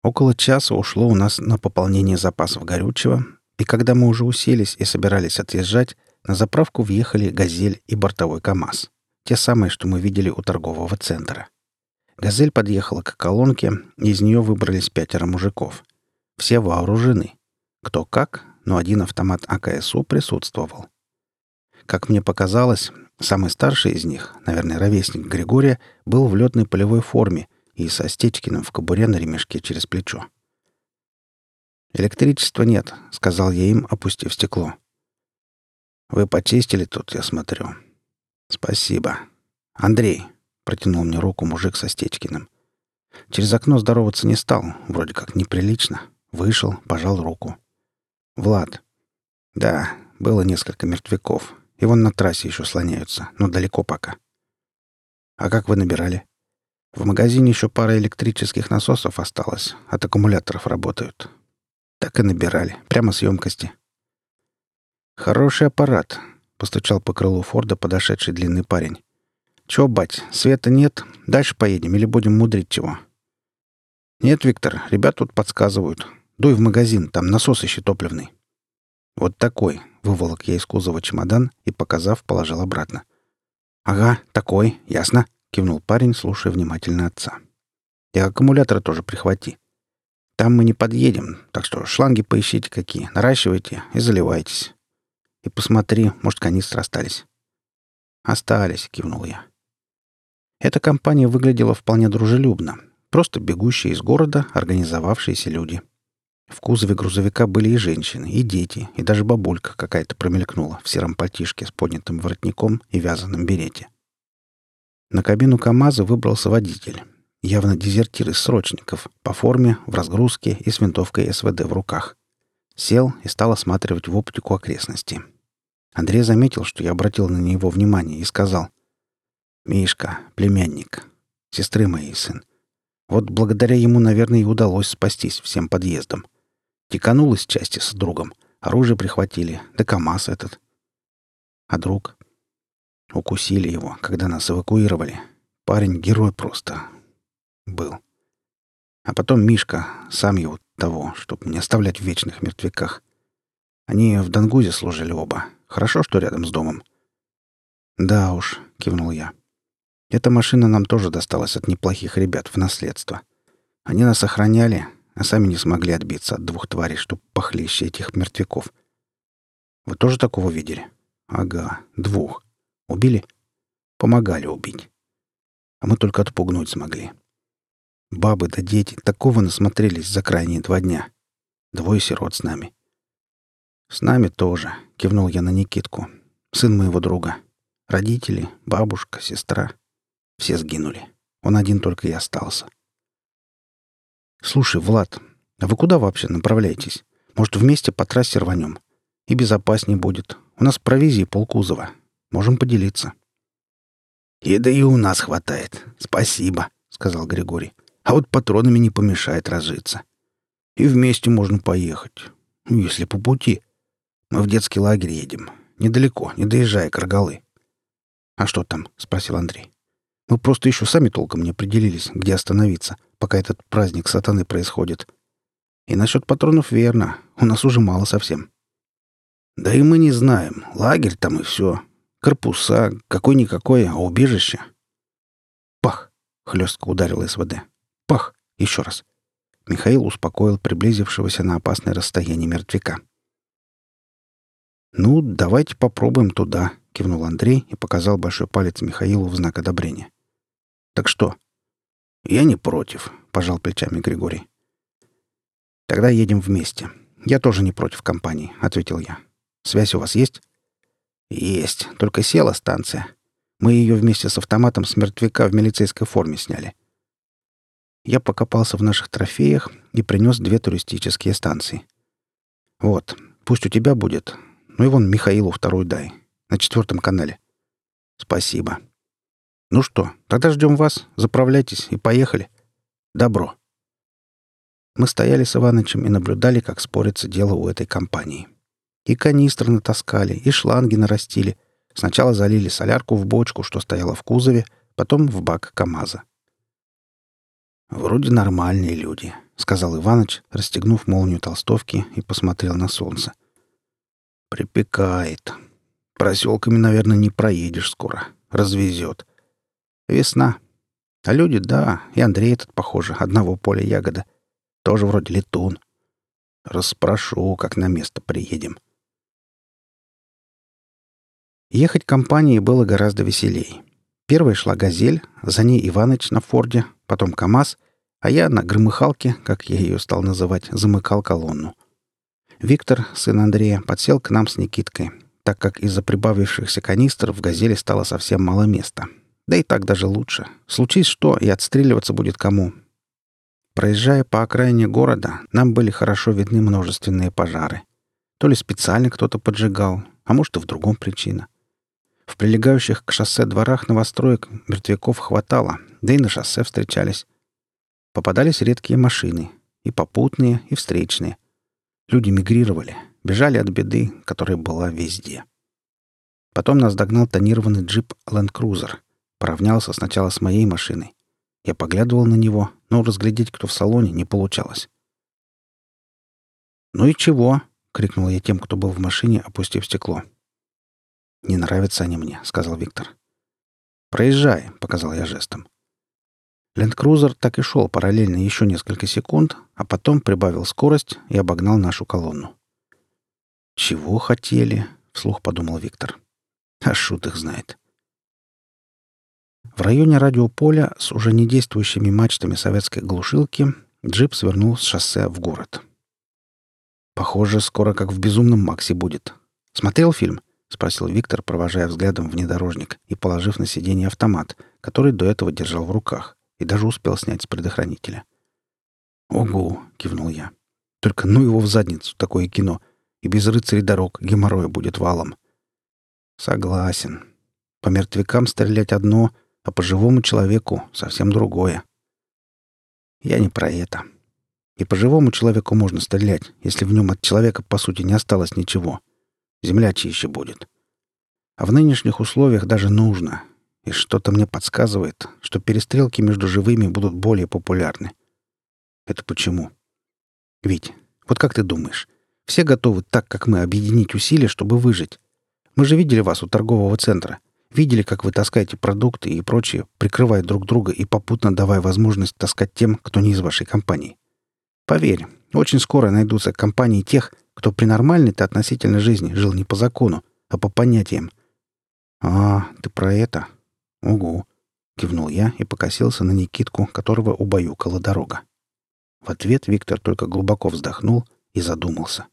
Около часа ушло у нас на пополнение запасов горючего, и когда мы уже уселись и собирались отъезжать, на заправку въехали «Газель» и бортовой КАМАЗ. Те самые, что мы видели у торгового центра. «Газель» подъехала к колонке, и из нее выбрались 5 мужиков. Все вооружены. Кто как, но один автомат АКСУ присутствовал. Как мне показалось, самый старший из них, наверное, ровесник Григория, был в летной полевой форме и со Стечкиным в кобуре на ремешке через плечо. «Электричества нет», — сказал я им, опустив стекло. «Вы почистили тут, я смотрю». «Спасибо. Андрей», — протянул мне руку мужик со Стечкиным. Через окно здороваться не стал, вроде как неприлично. Вышел, пожал руку. «Влад». «Да, было несколько мертвяков. И вон на трассе еще слоняются, но далеко пока». «А как вы набирали?» «В магазине еще пара электрических насосов осталось. От аккумуляторов работают». Так и набирали. Прямо с емкости. «Хороший аппарат», — постучал по крылу Форда подошедший длинный парень. «Чё, бать, света нет? Дальше поедем или будем мудрить чего?» «Нет, Виктор, ребят тут подсказывают. Дуй в магазин, там насос ищи топливный». «Вот такой», — выволок я из кузова чемодан и, показав, положил обратно. «Ага, такой, ясно», — кивнул парень, слушая внимательно отца. «И аккумуляторы тоже прихвати. Там мы не подъедем, так что шланги поищите какие, наращивайте и заливайтесь. И посмотри, может, канистры остались». «Остались», — кивнул я. Эта компания выглядела вполне дружелюбно. Просто бегущие из города организовавшиеся люди. В кузове грузовика были и женщины, и дети, и даже бабулька какая-то промелькнула в сером пальтишке с поднятым воротником и вязаном берете. На кабину КамАЗа выбрался водитель. Явно дезертир из срочников, по форме, в разгрузке и с винтовкой СВД в руках. Сел и стал осматривать в оптику окрестности. Андрей заметил, что я обратил на него внимание, и сказал: «Мишка, племянник, сестры моей сын. Вот благодаря ему, наверное, и удалось спастись всем подъездом. Теканул из части с другом, оружие прихватили, да КамАЗ этот. А друг? Укусили его, когда нас эвакуировали. Парень герой просто был. А потом Мишка, сам его того, чтоб не оставлять в вечных мертвяках. Они в Дангузе служили оба. Хорошо, что рядом с домом». «Да уж», — кивнул я. «Эта машина нам тоже досталась от неплохих ребят в наследство. Они нас охраняли, а сами не смогли отбиться от 2 тварей, что похлеще этих мертвяков. Вы тоже такого видели?» «Ага, 2. Убили?» «Помогали убить. А мы только отпугнуть смогли. Бабы да дети такого насмотрелись за крайние 2 дня. 2 сирот с нами». «С нами тоже», — кивнул я на Никитку. «Сын моего друга. Родители, бабушка, сестра. Все сгинули. Он один только и остался». «Слушай, Влад, а вы куда вообще направляетесь? Может, вместе по трассе рванем? И безопаснее будет. У нас провизии полкузова. Можем поделиться». «Еды и у нас хватает. Спасибо», — сказал Григорий. «А вот патронами не помешает разжиться. И вместе можно поехать. Если по пути. Мы в детский лагерь едем. Недалеко, не доезжая к Рогалы». «А что там?» — спросил Андрей. «Мы просто еще сами толком не определились, где остановиться, пока этот праздник сатаны происходит. И насчет патронов верно. У нас уже мало совсем». «Да и мы не знаем. Лагерь там и все. Корпуса, какой-никакой, а убежище». «Пах!» — хлестко ударил СВД. «Пах!» — еще раз. Михаил успокоил приблизившегося на опасное расстояние мертвяка. «Ну, давайте попробуем туда», — кивнул Андрей и показал большой палец Михаилу в знак одобрения. «Так что?» «Я не против», — пожал плечами Григорий. «Тогда едем вместе. Я тоже не против компании», — ответил я. «Связь у вас есть?» «Есть. Только села станция. Мы ее вместе с автоматом с мертвяка в милицейской форме сняли». Я покопался в наших трофеях и принес 2 туристические станции. «Вот, пусть у тебя будет. Ну и вон Михаилу 2 дай. На 4 канале». «Спасибо». «Ну что, тогда ждем вас. Заправляйтесь и поехали». «Добро». Мы стояли с Иванычем и наблюдали, как спорится дело у этой компании. И канистры натаскали, и шланги нарастили. Сначала залили солярку в бочку, что стояла в кузове, потом в бак КамАЗа. «Вроде нормальные люди», — сказал Иваныч, расстегнув молнию толстовки и посмотрел на солнце. «Припекает. Проселками, наверное, не проедешь скоро. Развезет. Весна. А люди, да, и Андрей этот, похоже, одного поля ягода. Тоже вроде летун. Расспрошу, как на место приедем». Ехать компанией было гораздо веселей. Первой шла «Газель», за ней Иваныч на «Форде», потом КамАЗ, а я на «Громыхалке», как я ее стал называть, замыкал колонну. Виктор, сын Андрея, подсел к нам с Никиткой, так как из-за прибавившихся канистр в «Газели» стало совсем мало места. Да и так даже лучше. Случись что, и отстреливаться будет кому. Проезжая по окраине города, нам были хорошо видны множественные пожары. То ли специально кто-то поджигал, а может и в другом причина. В прилегающих к шоссе дворах новостроек мертвяков хватало, да и на шоссе встречались. Попадались редкие машины, и попутные, и встречные. Люди мигрировали, бежали от беды, которая была везде. Потом нас догнал тонированный джип Land Cruiser. Поравнялся сначала с моей машиной. Я поглядывал на него, но разглядеть, кто в салоне, не получалось. «Ну и чего?» — крикнул я тем, кто был в машине, опустив стекло. «Не нравятся они мне», — сказал Виктор. «Проезжай», — показал я жестом. Ленд-крузер так и шел параллельно еще несколько секунд, а потом прибавил скорость и обогнал нашу колонну. «Чего хотели?» — вслух подумал Виктор. «А шут их знает». В районе радиополя с уже не действующими мачтами советской глушилки джип свернул с шоссе в город. «Похоже, скоро как в «Безумном Максе» будет. Смотрел фильм?» — спросил Виктор, провожая взглядом внедорожник и положив на сиденье автомат, который до этого держал в руках, и даже успел снять с предохранителя. «Ого!» — кивнул я. «Только ну его в задницу, такое кино, и без рыцарей дорог геморроя будет валом». «Согласен. По мертвякам стрелять одно, а по живому человеку совсем другое. Я не про это. И по живому человеку можно стрелять, если в нем от человека, по сути, не осталось ничего. Земля чище будет. А в нынешних условиях даже нужно. И что-то мне подсказывает, что перестрелки между живыми будут более популярны. Это почему? Вить, вот как ты думаешь, все готовы так, как мы, объединить усилия, чтобы выжить? Мы же видели вас у торгового центра. Видели, как вы таскаете продукты и прочее, прикрывая друг друга и попутно давая возможность таскать тем, кто не из вашей компании. Поверь, очень скоро найдутся компании тех, кто при нормальной-то относительной жизни жил не по закону, а по понятиям. «А, ты про это? Угу», — кивнул я и покосился на Никитку, которого убаюкала дорога. В ответ Виктор только глубоко вздохнул и задумался.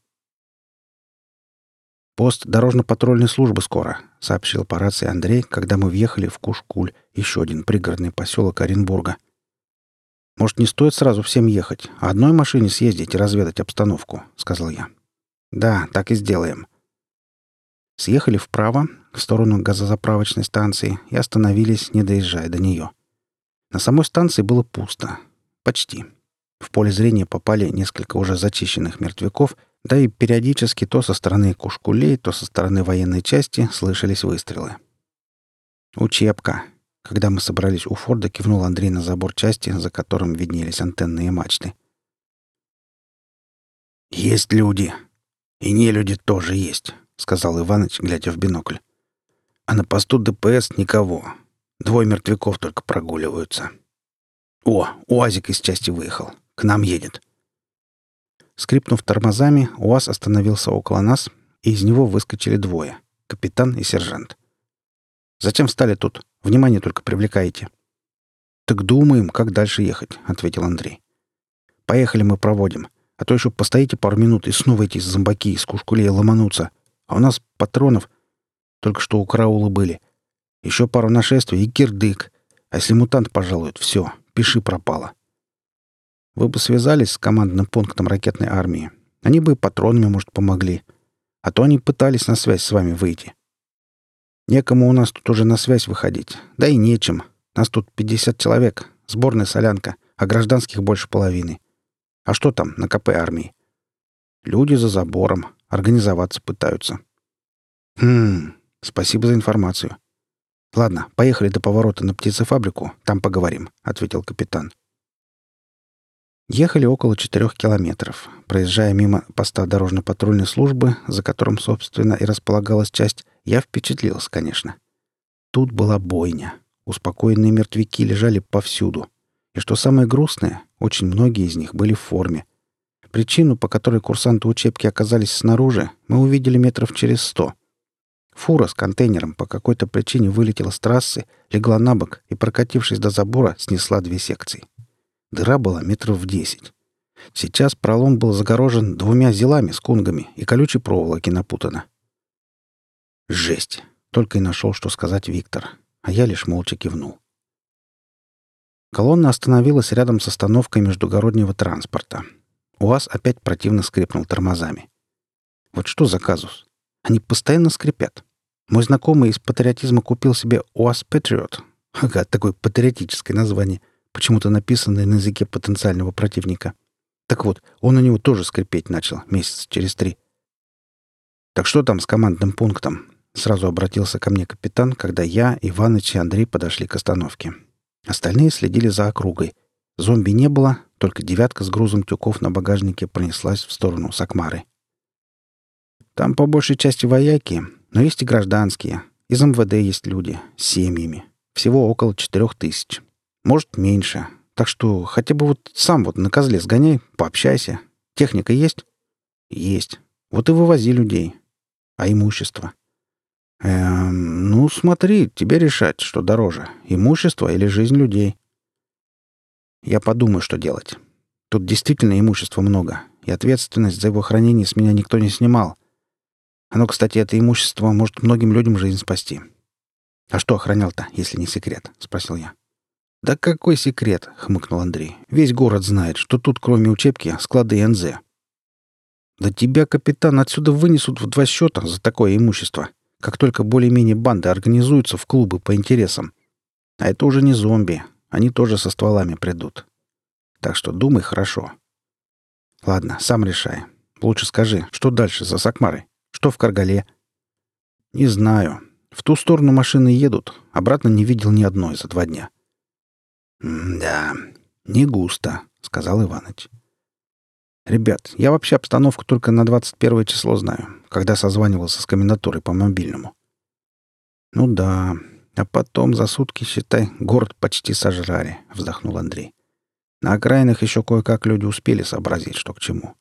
«Пост дорожно-патрульной службы скоро», — сообщил по рации Андрей, когда мы въехали в Кушкуль, еще один пригородный поселок Оренбурга. «Может, не стоит сразу всем ехать, а одной машине съездить и разведать обстановку», — сказал я. «Да, так и сделаем». Съехали вправо, в сторону газозаправочной станции, и остановились, не доезжая до нее. На самой станции было пусто. Почти. В поле зрения попали несколько уже зачищенных мертвяков, да и периодически то со стороны Кушкулей, то со стороны военной части слышались выстрелы. «Учебка». Когда мы собрались у Форда, кивнул Андрей на забор части, за которым виднелись антенные мачты. «Есть люди. И не люди тоже есть», — сказал Иваныч, глядя в бинокль. «А на посту ДПС никого. 2 мертвяков только прогуливаются. О, УАЗик из части выехал. К нам едет». Скрипнув тормозами, УАЗ остановился около нас, и из него выскочили 2 — капитан и сержант. «Зачем встали тут? Внимание только привлекаете». «Так думаем, как дальше ехать», — ответил Андрей. «Поехали, мы проводим. А то еще постоите пару минут, и снова эти зомбаки из Кушкулей ломанутся. А у нас патронов только что у караула были. Еще пару нашествий и кирдык. А если мутант пожалует, все, пиши пропало». «Вы бы связались с командным пунктом ракетной армии. Они бы и патронами, может, помогли. А то они пытались на связь с вами выйти». «Некому у нас тут уже на связь выходить. Да и нечем. Нас тут 50 человек. Сборная солянка. А гражданских больше половины. А что там на КП армии? Люди за забором. Организоваться пытаются». Спасибо за информацию. Ладно, поехали до поворота на птицефабрику. Там поговорим», — ответил капитан. Ехали около 4 километров. Проезжая мимо поста дорожно-патрульной службы, за которым, собственно, и располагалась часть, я впечатлился, конечно. Тут была бойня. Успокоенные мертвяки лежали повсюду. И что самое грустное, очень многие из них были в форме. Причину, по которой курсанты учебки оказались снаружи, мы увидели метров через 100. Фура с контейнером по какой-то причине вылетела с трассы, легла на бок и, прокатившись до забора, снесла 2 секции. Дыра была метров в 10. Сейчас пролом был загорожен 2 зилами с кунгами и колючей проволоки напутано. Жесть! Только и нашел, что сказать Виктор. А я лишь молча кивнул. Колонна остановилась рядом с остановкой междугороднего транспорта. УАЗ опять противно скрипнул тормозами. Вот что за казус? Они постоянно скрипят. Мой знакомый из патриотизма купил себе УАЗ Patriot. Ага, такое патриотическое название, почему-то написанное на языке потенциального противника. Так вот, он у него тоже скрипеть начал месяц через 3. «Так что там с командным пунктом?» Сразу обратился ко мне капитан, когда я, Иваныч и Андрей подошли к остановке. Остальные следили за округой. Зомби не было, только 9 с грузом тюков на багажнике пронеслась в сторону Сакмары. «Там по большей части вояки, но есть и гражданские. Из МВД есть люди, с семьями. Всего около 4000. Может, меньше. Так что хотя бы вот сам вот на козле сгоняй, пообщайся. Техника есть?» «Есть. Вот и вывози людей. А имущество?» Ну, смотри, тебе решать, что дороже, имущество или жизнь людей. Я подумаю, что делать. Тут действительно имущества много, и ответственность за его хранение с меня никто не снимал. Оно, кстати, это имущество может многим людям жизнь спасти. А что охранял-то, если не секрет? Спросил я. Да какой секрет? Хмыкнул Андрей. Весь город знает, что тут, кроме учебки, склады НЗ. Да тебя, капитан, отсюда вынесут в 2 счета за такое имущество. Как только более-менее банды организуются в клубы по интересам. А это уже не зомби. Они тоже со стволами придут. Так что думай хорошо. Ладно, сам решай. Лучше скажи, что дальше за Сакмарой? Что в Каргале? Не знаю. В ту сторону машины едут. Обратно не видел ни одной за 2 дня. Да, не густо, сказал Иваныч. Ребят, я вообще обстановку только на 21 число знаю, когда созванивался с комендатурой по мобильному. Ну да, а потом за сутки, считай, город почти сожрали, вздохнул Андрей. На окраинах еще кое-как люди успели сообразить, что к чему.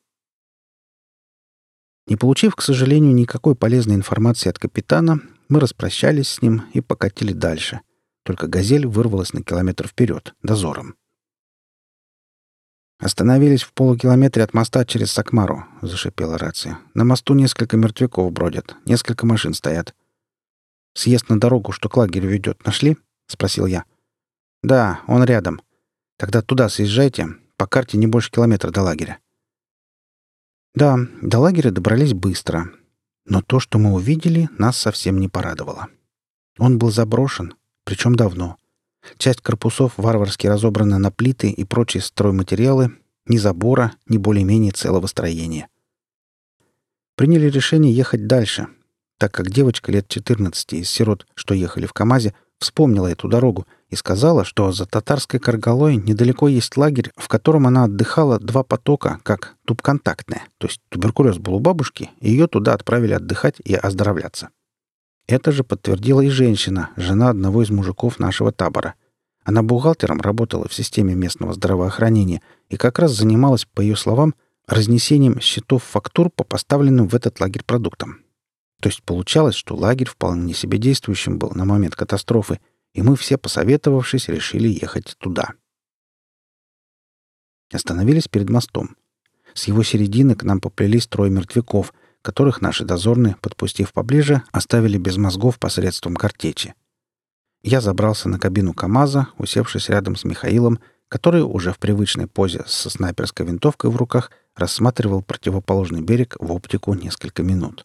Не получив, к сожалению, никакой полезной информации от капитана, мы распрощались с ним и покатили дальше. Только «Газель» вырвалась на километр вперед, дозором. «Остановились в полукилометре от моста через Сакмару», — зашипела рация. «На мосту несколько мертвяков бродят, несколько машин стоят». «Съезд на дорогу, что к лагерю ведет, нашли?» — спросил я. «Да, он рядом. Тогда туда съезжайте. По карте не больше километра до лагеря». Да, до лагеря добрались быстро. Но то, что мы увидели, нас совсем не порадовало. Он был заброшен, причем давно. Часть корпусов варварски разобрана на плиты и прочие стройматериалы, ни забора, ни более-менее целого строения. Приняли решение ехать дальше, так как девочка лет 14 из сирот, что ехали в КамАЗе, вспомнила эту дорогу и сказала, что за татарской Каргалой недалеко есть лагерь, в котором она отдыхала 2 потока, как тубконтактная, то есть туберкулез был у бабушки, и ее туда отправили отдыхать и оздоровляться. Это же подтвердила и женщина, жена одного из мужиков нашего табора. Она бухгалтером работала в системе местного здравоохранения и как раз занималась, по ее словам, разнесением счетов фактур по поставленным в этот лагерь продуктам. То есть получалось, что лагерь вполне себе действующим был на момент катастрофы, и мы все, посоветовавшись, решили ехать туда. Остановились перед мостом. С его середины к нам поплелись 3 мертвяков, которых наши дозорные, подпустив поближе, оставили без мозгов посредством картечи. Я забрался на кабину КамАЗа, усевшись рядом с Михаилом, который уже в привычной позе со снайперской винтовкой в руках рассматривал противоположный берег в оптику несколько минут.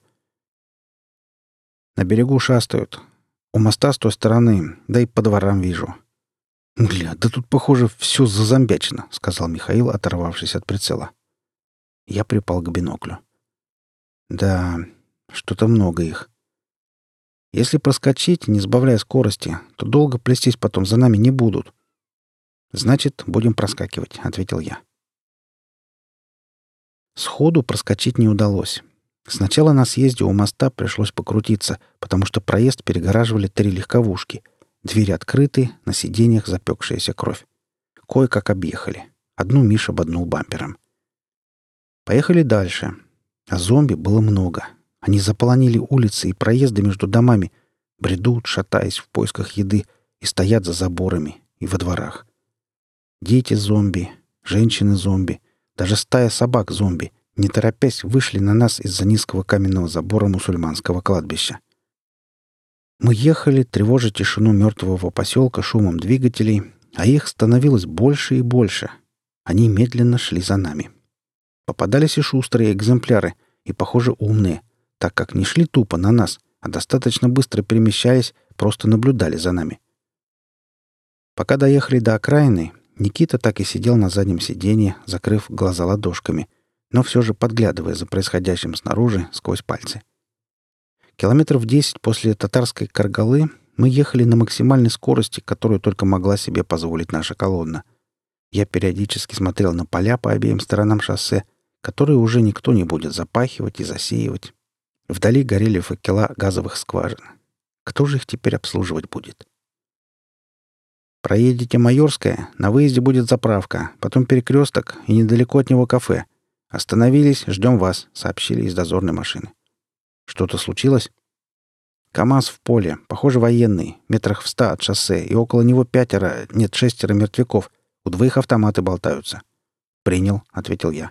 На берегу шастают. У моста с той стороны, да и по дворам вижу. «Гля, да тут, похоже, все зазомбячено», — сказал Михаил, оторвавшись от прицела. Я припал к биноклю. Да, что-то много их. Если проскочить, не сбавляя скорости, то долго плестись потом за нами не будут. Значит, будем проскакивать, ответил я. Сходу проскочить не удалось. Сначала на съезде у моста пришлось покрутиться, потому что проезд перегораживали 3 легковушки. Двери открыты, на сиденьях запекшаяся кровь. Кое-как объехали. Одну Миша ободнул бампером. Поехали дальше. А зомби было много. Они заполонили улицы и проезды между домами, бредут, шатаясь в поисках еды, и стоят за заборами и во дворах. Дети-зомби, женщины-зомби, даже стая собак-зомби, не торопясь, вышли на нас из-за низкого каменного забора мусульманского кладбища. Мы ехали, тревожа тишину мертвого поселка шумом двигателей, а их становилось больше и больше. Они медленно шли за нами. Попадались и шустрые экземпляры, и, похоже, умные, так как не шли тупо на нас, а достаточно быстро перемещаясь, просто наблюдали за нами. Пока доехали до окраины, Никита так и сидел на заднем сиденье, закрыв глаза ладошками, но все же подглядывая за происходящим снаружи сквозь пальцы. Километров 10 после татарской Каргалы мы ехали на максимальной скорости, которую только могла себе позволить наша колонна. Я периодически смотрел на поля по обеим сторонам шоссе, которые уже никто не будет запахивать и засеивать. Вдали горели факела газовых скважин. Кто же их теперь обслуживать будет? Проедете Майорское, на выезде будет заправка, потом перекресток и недалеко от него кафе. Остановились, ждем вас, сообщили из дозорной машины. Что-то случилось? КамАЗ в поле, похоже, военный, метрах в 100 от шоссе, и около него 6 мертвяков. У 2 автоматы болтаются. «Принял», — ответил я.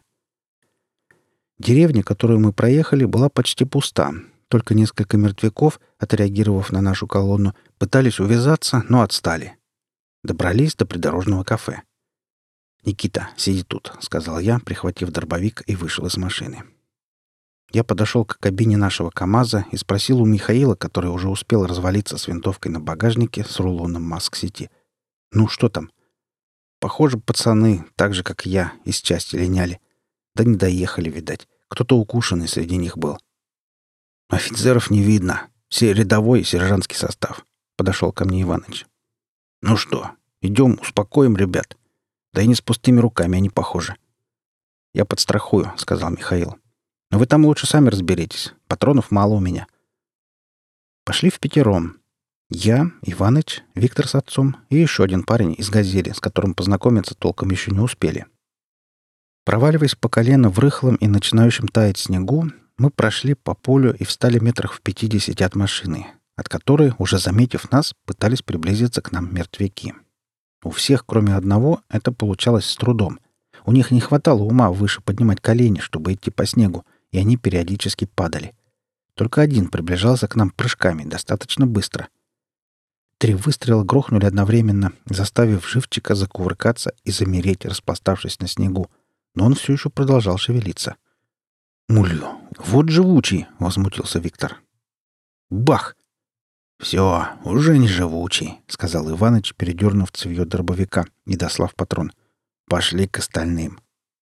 Деревня, которую мы проехали, была почти пуста. Только несколько мертвяков, отреагировав на нашу колонну, пытались увязаться, но отстали. Добрались до придорожного кафе. «Никита, сиди тут», — сказал я, прихватив дробовик, и вышел из машины. Я подошел к кабине нашего КамАЗа и спросил у Михаила, который уже успел развалиться с винтовкой на багажнике с рулоном маск-сети. «Ну, что там?» «Похоже, пацаны, так же, как и я, из части линяли. Да не доехали, видать. Кто-то укушенный среди них был». «Офицеров не видно. Все рядовой и сержантский состав», — подошел ко мне Иваныч. «Ну что, идем, успокоим ребят. Да и не с пустыми руками они похожи». «Я подстрахую», — сказал Михаил. «Но вы там лучше сами разберитесь. Патронов мало у меня». Пошли впятером. Я, Иваныч, Виктор с отцом и еще один парень из «Газели», с которым познакомиться толком еще не успели. Проваливаясь по колено в рыхлом и начинающем таять снегу, мы прошли по полю и встали метрах в 50 от машины, от которой, уже заметив нас, пытались приблизиться к нам мертвяки. У всех, кроме одного, это получалось с трудом. У них не хватало ума выше поднимать колени, чтобы идти по снегу, и они периодически падали. Только один приближался к нам прыжками достаточно быстро. 3 выстрела грохнули одновременно, заставив живчика закувыркаться и замереть, распластавшись на снегу, но он все еще продолжал шевелиться. «Мулю, вот живучий!» — возмутился Виктор. «Бах!» «Все, уже не живучий», — сказал Иваныч, передернув цевьё дробовика и дослав патрон. «Пошли к остальным».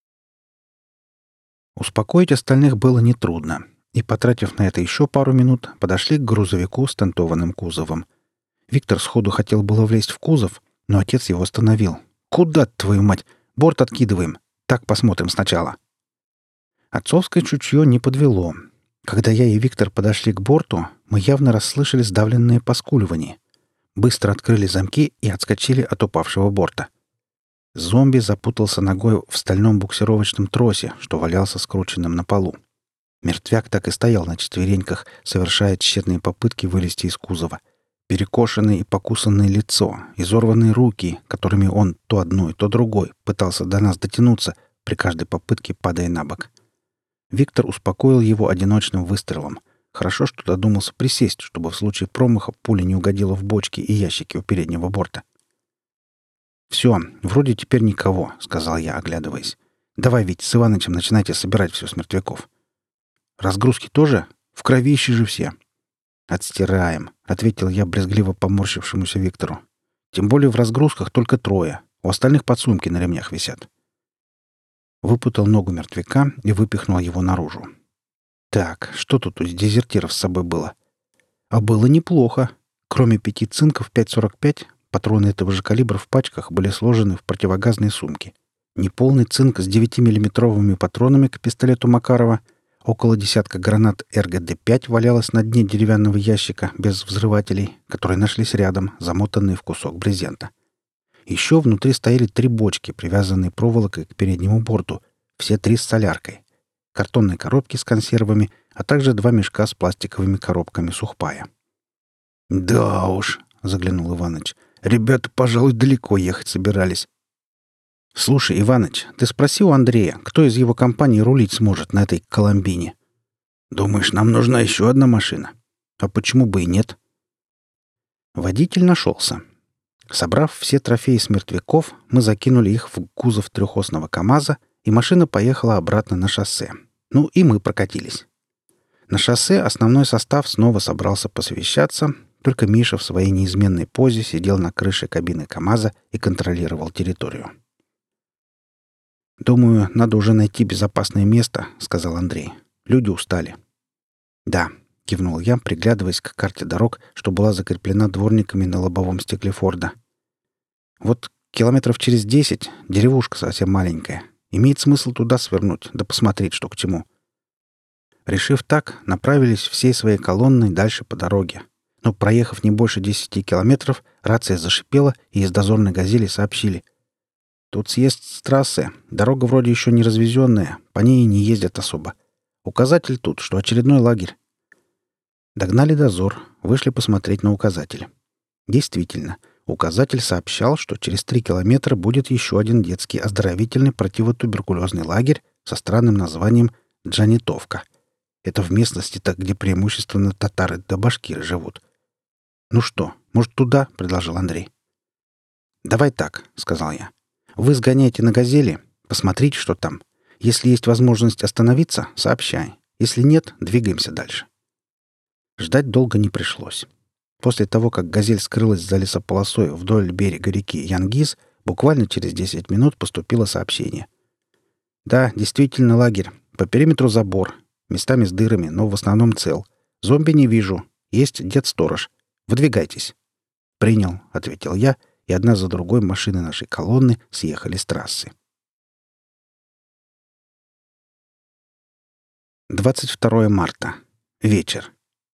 Успокоить остальных было нетрудно, и, потратив на это еще пару минут, подошли к грузовику с тентованным кузовом. Виктор сходу хотел было влезть в кузов, но отец его остановил. «Куда, твою мать? Борт откидываем. Так посмотрим сначала». Отцовское чутье не подвело. Когда я и Виктор подошли к борту, мы явно расслышали сдавленное поскуливание. Быстро открыли замки и отскочили от упавшего борта. Зомби запутался ногой в стальном буксировочном тросе, что валялся скрученным на полу. Мертвяк так и стоял на четвереньках, совершая тщетные попытки вылезти из кузова. Перекошенное и покусанное лицо, изорванные руки, которыми он то одной, то другой пытался до нас дотянуться, при каждой попытке падая на бок. Виктор успокоил его одиночным выстрелом. Хорошо, что додумался присесть, чтобы в случае промаха пуля не угодила в бочки и ящики у переднего борта. «Все, вроде теперь никого», — сказал я, оглядываясь. «Давай, Вить, с Иванычем начинайте собирать все с мертвяков». «Разгрузки тоже? В кровище же все». «Отстираем», — ответил я брезгливо поморщившемуся Виктору. «Тем более в разгрузках только 3. У остальных подсумки на ремнях висят». Выпутал ногу мертвяка и выпихнул его наружу. Так, что тут у дезертиров с собой было? А было неплохо. Кроме 5 цинков 5,45, патроны этого же калибра в пачках были сложены в противогазные сумки. неполный цинк с 9-миллиметровыми патронами к пистолету Макарова, около десятка гранат РГД-5 валялось на дне деревянного ящика без взрывателей, которые нашлись рядом, замотанные в кусок брезента. Еще внутри стояли 3 бочки, привязанные проволокой к переднему борту, все 3 с соляркой, картонные коробки с консервами, а также 2 мешка с пластиковыми коробками сухпая. «Да уж», — заглянул Иваныч, — «ребята, пожалуй, далеко ехать собирались». «Слушай, Иваныч, ты спроси у Андрея, кто из его компании рулить сможет на этой Коломбине?» «Думаешь, нам нужна еще одна машина?» «А почему бы и нет?» Водитель нашелся. Собрав все трофеи с мертвяков, мы закинули их в кузов трехосного КАМАЗа, и машина поехала обратно на шоссе. Ну и мы прокатились. На шоссе основной состав снова собрался посовещаться, только Миша в своей неизменной позе сидел на крыше кабины КАМАЗа и контролировал территорию. «Думаю, надо уже найти безопасное место», — сказал Андрей. «Люди устали». «Да», — кивнул я, приглядываясь к карте дорог, что была закреплена дворниками на лобовом стекле Форда. «Вот километров через 10 деревушка совсем маленькая. Имеет смысл туда свернуть, да посмотреть, что к чему». Решив так, направились всей своей колонной дальше по дороге. Но, проехав не больше 10 километров, рация зашипела, и из дозорной «Газели» сообщили: «Тут съезд с трассы. Дорога вроде еще не развезенная, по ней не ездят особо. Указатель тут, что очередной лагерь». Догнали дозор, вышли посмотреть на указатель. Действительно, указатель сообщал, что через 3 километра будет еще один детский оздоровительный противотуберкулезный лагерь со странным названием Джанитовка. Это в местности-то, где преимущественно татары да башкиры живут. «Ну что, может, туда?» — предложил Андрей. «Давай так», — сказал я. «Вы сгоняйте на «Газели», посмотрите, что там. Если есть возможность остановиться, сообщай. Если нет, двигаемся дальше». Ждать долго не пришлось. После того, как «Газель» скрылась за лесополосой вдоль берега реки Янгиз, буквально через 10 минут поступило сообщение. «Да, действительно лагерь. По периметру забор. Местами с дырами, но в основном цел. Зомби не вижу. Есть дед-сторож. Выдвигайтесь». «Принял», — ответил я, и одна за другой машины нашей колонны съехали с трассы. 22 марта. Вечер.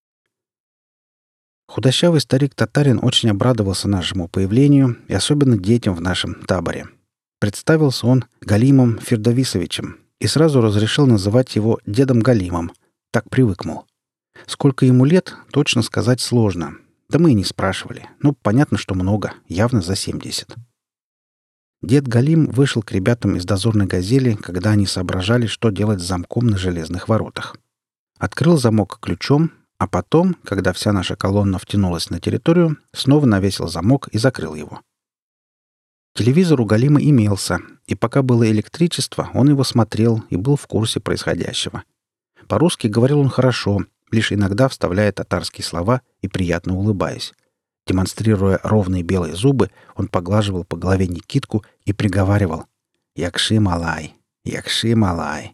Худощавый старик-татарин очень обрадовался нашему появлению и особенно детям в нашем таборе. Представился он Галимом Фердовисовичем и сразу разрешил называть его дедом Галимом. Так привык, мол. Сколько ему лет, точно сказать сложно. Да мы и не спрашивали. Ну, понятно, что много, явно за 70. Дед Галим вышел к ребятам из дозорной «Газели», когда они соображали, что делать с замком на железных воротах. Открыл замок ключом, а потом, когда вся наша колонна втянулась на территорию, снова навесил замок и закрыл его. Телевизор у Галима имелся, и пока было электричество, он его смотрел и был в курсе происходящего. По-русски говорил он хорошо, лишь иногда вставляя татарские слова и приятно улыбаясь. Демонстрируя ровные белые зубы, он поглаживал по голове Никитку и приговаривал: «Якши малай, якши малай».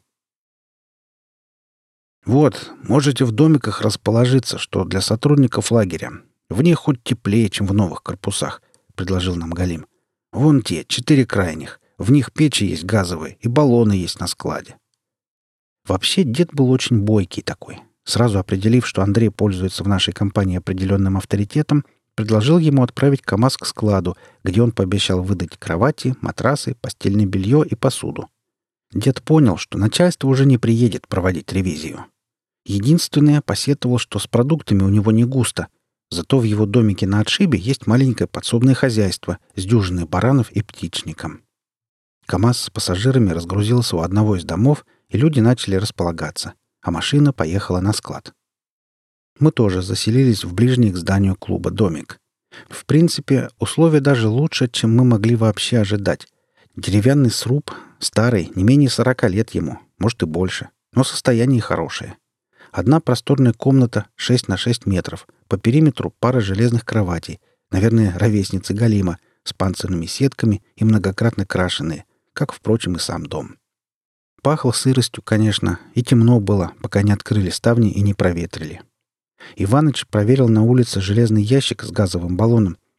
«Вот, можете в домиках расположиться, что для сотрудников лагеря. В них хоть теплее, чем в новых корпусах», — предложил нам Галим. «Вон те, 4 крайних. В них печи есть газовые и баллоны есть на складе». Вообще, дед был очень бойкий такой. Сразу определив, что Андрей пользуется в нашей компании определенным авторитетом, предложил ему отправить КамАЗ к складу, где он пообещал выдать кровати, матрасы, постельное белье и посуду. Дед понял, что начальство уже не приедет проводить ревизию. Единственное, посетовал, что с продуктами у него не густо, зато в его домике на отшибе есть маленькое подсобное хозяйство с дюжиной баранов и птичником. КамАЗ с пассажирами разгрузился у одного из домов, и люди начали располагаться, а машина поехала на склад. Мы тоже заселились в ближний к зданию клуба домик. В принципе, условия даже лучше, чем мы могли вообще ожидать. Деревянный сруб, старый, не менее 40 лет ему, может и больше, но состояние хорошее. Одна просторная комната 6 на 6 метров, по периметру пара железных кроватей, наверное, ровесницы Галима, с панцирными сетками и многократно крашеные, как, впрочем, и сам дом. Пахло сыростью, конечно, и темно было, пока не открыли ставни и не проветрили. Иваныч проверил на улице железный ящик с газовым баллоном,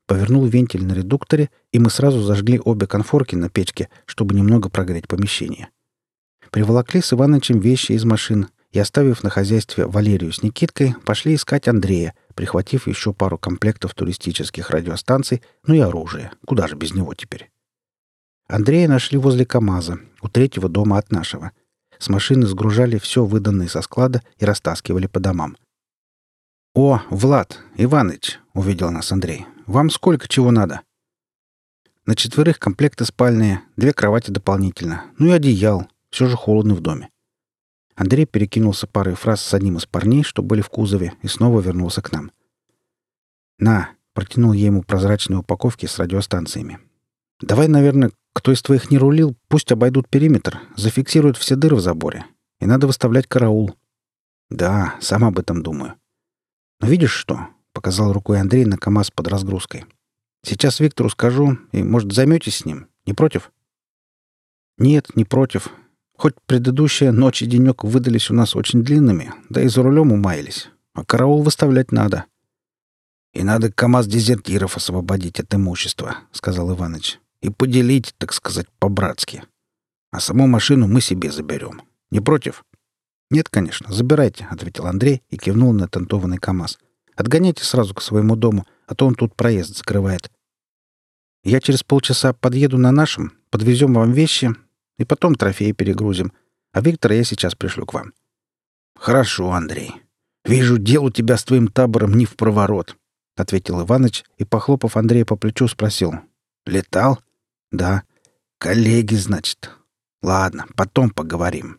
повернул вентиль на редукторе, и мы сразу зажгли обе конфорки на печке, чтобы немного прогреть помещение. Приволокли с Иванычем вещи из машин и, оставив на хозяйстве Валерию с Никиткой, пошли искать Андрея, прихватив еще пару комплектов туристических радиостанций, ну и оружие. Куда же без него теперь? Андрея нашли возле КамАЗа, у третьего дома от нашего. С машины сгружали все выданное со склада и растаскивали по домам. «О, Влад, Иваныч!» — увидел нас Андрей. «Вам сколько чего надо?» «На 4 комплекты спальные, 2 кровати дополнительно, ну и одеял. Все же холодно в доме». Андрей перекинулся парой фраз с одним из парней, что были в кузове, и снова вернулся к нам. «На!» — протянул я ему прозрачные упаковки с радиостанциями. «Давай, наверное, кто из твоих не рулил, пусть обойдут периметр, зафиксируют все дыры в заборе. И надо выставлять караул». «Да, сам об этом думаю». «Но видишь что?» — показал рукой Андрей на КамАЗ под разгрузкой. «Сейчас Виктору скажу, и, может, займетесь с ним? Не против?» «Нет, не против. Хоть предыдущая ночь и денек выдались у нас очень длинными, да и за рулем умаялись. А караул выставлять надо». «И надо КамАЗ дезертиров освободить от имущества», — сказал Иваныч. «И поделить, так сказать, по-братски. А саму машину мы себе заберем. Не против?» «Нет, конечно, забирайте», — ответил Андрей и кивнул на тентованный КамАЗ. «Отгоняйте сразу к своему дому, а то он тут проезд закрывает. Я через полчаса подъеду на нашем, подвезем вам вещи и потом трофеи перегрузим. А Виктора я сейчас пришлю к вам». «Хорошо, Андрей. Вижу, дел у тебя с твоим табором не впроворот», — ответил Иваныч и, похлопав Андрея по плечу, спросил. «Летал?» «Да». «Коллеги, значит. Ладно, потом поговорим».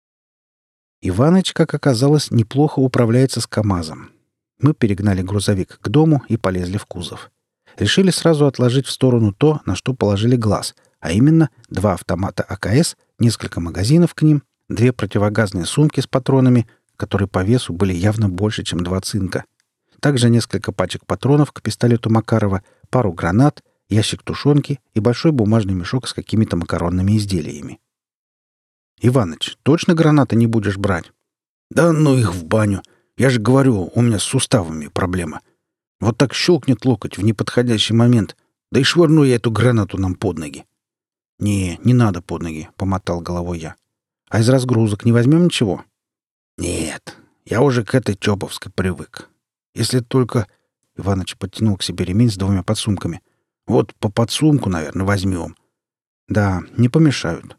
Иваныч, как оказалось, неплохо управляется с КамАЗом. Мы перегнали грузовик к дому и полезли в кузов. Решили сразу отложить в сторону то, на что положили глаз, а именно 2 автомата АКС, несколько магазинов к ним, 2 противогазные сумки с патронами, которые по весу были явно больше, чем 2 цинка. Также несколько пачек патронов к пистолету Макарова, пару гранат, ящик тушенки и большой бумажный мешок с какими-то макаронными изделиями. «Иваныч, точно гранаты не будешь брать?» «Да ну их в баню. Я же говорю, у меня с суставами проблема. Вот так щелкнет локоть в неподходящий момент, да и швырну я эту гранату нам под ноги». Не надо под ноги», — помотал головой я. «А из разгрузок не возьмем ничего?» «Нет, я уже к этой чоповской привык. Если только...» — Иваныч подтянул к себе ремень с 2 подсумками. «Вот по подсумку, наверное, возьмем». «Да, не помешают».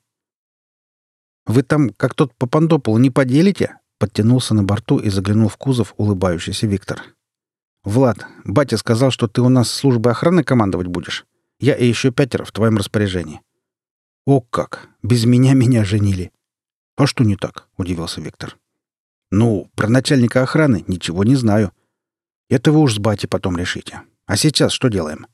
«Вы там, как тот Папандополу, не поделите?» — подтянулся на борту и заглянул в кузов улыбающийся Виктор. «Влад, батя сказал, что ты у нас службой охраны командовать будешь. Я и еще 5 в твоем распоряжении». «О как! Без меня женили!» «А что не так?» — удивился Виктор. «Ну, про начальника охраны ничего не знаю. Это вы уж с батей потом решите. А сейчас что делаем?»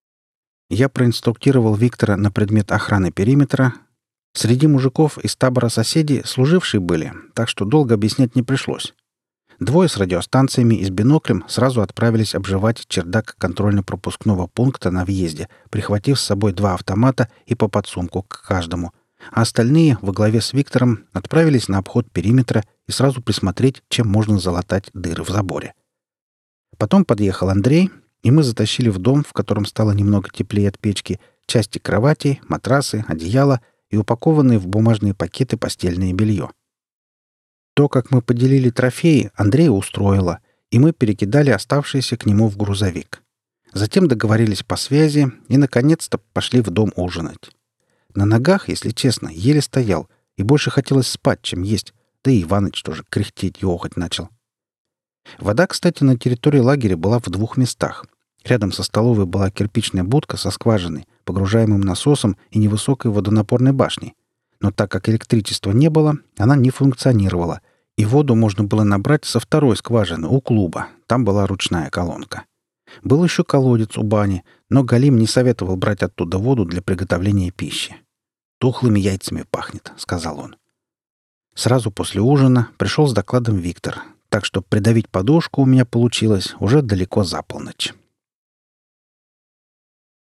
Я проинструктировал Виктора на предмет охраны периметра. Среди мужиков из табора соседей служившие были, так что долго объяснять не пришлось. 2 с радиостанциями и с биноклем сразу отправились обживать чердак контрольно-пропускного пункта на въезде, прихватив с собой 2 автомата и по подсумку к каждому, а остальные, во главе с Виктором, отправились на обход периметра и сразу присмотреть, чем можно залатать дыры в заборе. Потом подъехал Андрей, и мы затащили в дом, в котором стало немного теплее от печки, части кроватей, матрасы, одеяла и упакованные в бумажные пакеты постельное белье. То, как мы поделили трофеи, Андрея устроило, и мы перекидали оставшиеся к нему в грузовик. Затем договорились по связи и, наконец-то, пошли в дом ужинать. На ногах, если честно, еле стоял, и больше хотелось спать, чем есть, да и Иваныч тоже кряхтеть и охоть начал. Вода, кстати, на территории лагеря была в 2 местах. Рядом со столовой была кирпичная будка со скважиной, погружаемым насосом и невысокой водонапорной башней. Но так как электричества не было, она не функционировала, и воду можно было набрать со 2 скважины у клуба. Там была ручная колонка. Был еще колодец у бани, но Галим не советовал брать оттуда воду для приготовления пищи. «Тухлыми яйцами пахнет», — сказал он. Сразу после ужина пришел с докладом Виктор, так что придавить подушку у меня получилось уже далеко за полночь.